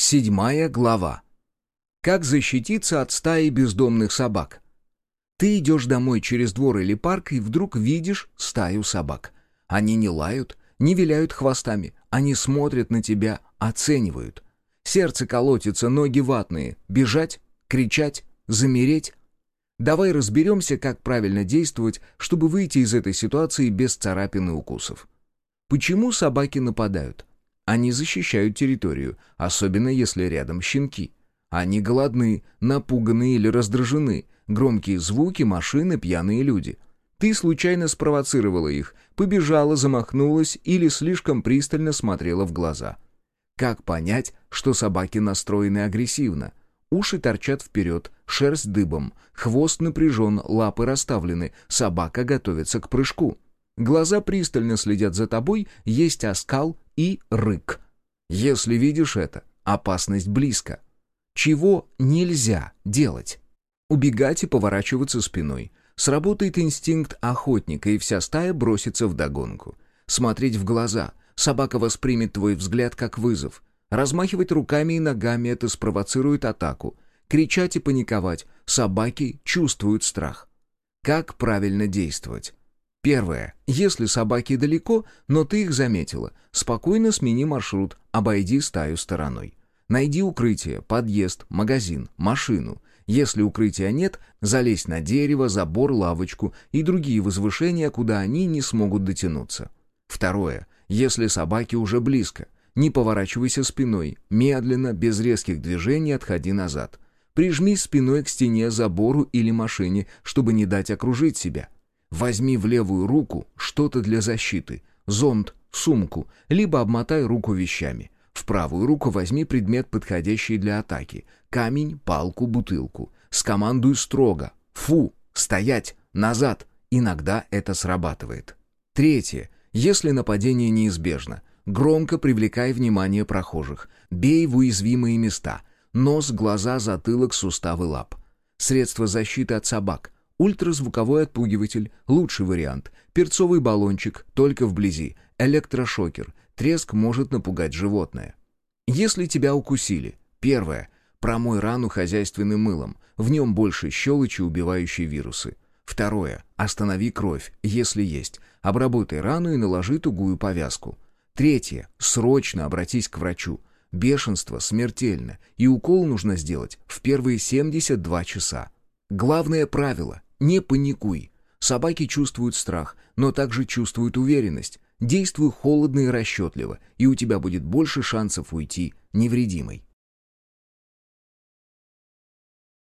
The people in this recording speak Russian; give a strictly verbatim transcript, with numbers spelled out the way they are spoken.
Седьмая глава. Как защититься от стаи бездомных собак? Ты идешь домой через двор или парк и вдруг видишь стаю собак. Они не лают, не виляют хвостами, они смотрят на тебя, оценивают. Сердце колотится, ноги ватные. Бежать? Кричать? Замереть? Давай разберемся, как правильно действовать, чтобы выйти из этой ситуации без царапин и укусов. Почему собаки нападают? Они защищают территорию, особенно если рядом щенки. Они голодны, напуганы или раздражены. Громкие звуки, машины, пьяные люди. Ты случайно спровоцировала их, побежала, замахнулась или слишком пристально смотрела в глаза. Как понять, что собаки настроены агрессивно? Уши торчат вперед, шерсть дыбом, хвост напряжен, лапы расставлены, собака готовится к прыжку. Глаза пристально следят за тобой, есть оскал и рык. Если видишь это, опасность близко. Чего нельзя делать? Убегать и поворачиваться спиной. Сработает инстинкт охотника, и вся стая бросится вдогонку. Смотреть в глаза. Собака воспримет твой взгляд как вызов. Размахивать руками и ногами — это спровоцирует атаку. Кричать и паниковать. Собаки чувствуют страх. Как правильно действовать? Первое. Если собаки далеко, но ты их заметила, спокойно смени маршрут, обойди стаю стороной. Найди укрытие, подъезд, магазин, машину. Если укрытия нет, залезь на дерево, забор, лавочку и другие возвышения, куда они не смогут дотянуться. Второе. Если собаки уже близко, не поворачивайся спиной, медленно, без резких движений отходи назад. Прижмись спиной к стене, забору или машине, чтобы не дать окружить себя. Возьми в левую руку что-то для защиты, зонт, сумку, либо обмотай руку вещами. В правую руку возьми предмет, подходящий для атаки. Камень, палку, бутылку. Скомандуй строго. Фу, стоять, назад. Иногда это срабатывает. Третье. Если нападение неизбежно, громко привлекай внимание прохожих. Бей в уязвимые места. Нос, глаза, затылок, суставы лап. Средства защиты от собак. Ультразвуковой отпугиватель – лучший вариант. Перцовый баллончик, только вблизи. Электрошокер. Треск может напугать животное. Если тебя укусили, первое. Промой рану хозяйственным мылом. В нем больше щелочи, убивающей вирусы. Второе. Останови кровь, если есть. Обработай рану и наложи тугую повязку. Третье. Срочно обратись к врачу. Бешенство смертельно, и укол нужно сделать в первые семьдесят два часа. Главное правило – не паникуй. Собаки чувствуют страх, но также чувствуют уверенность. Действуй холодно и расчетливо, и у тебя будет больше шансов уйти невредимой.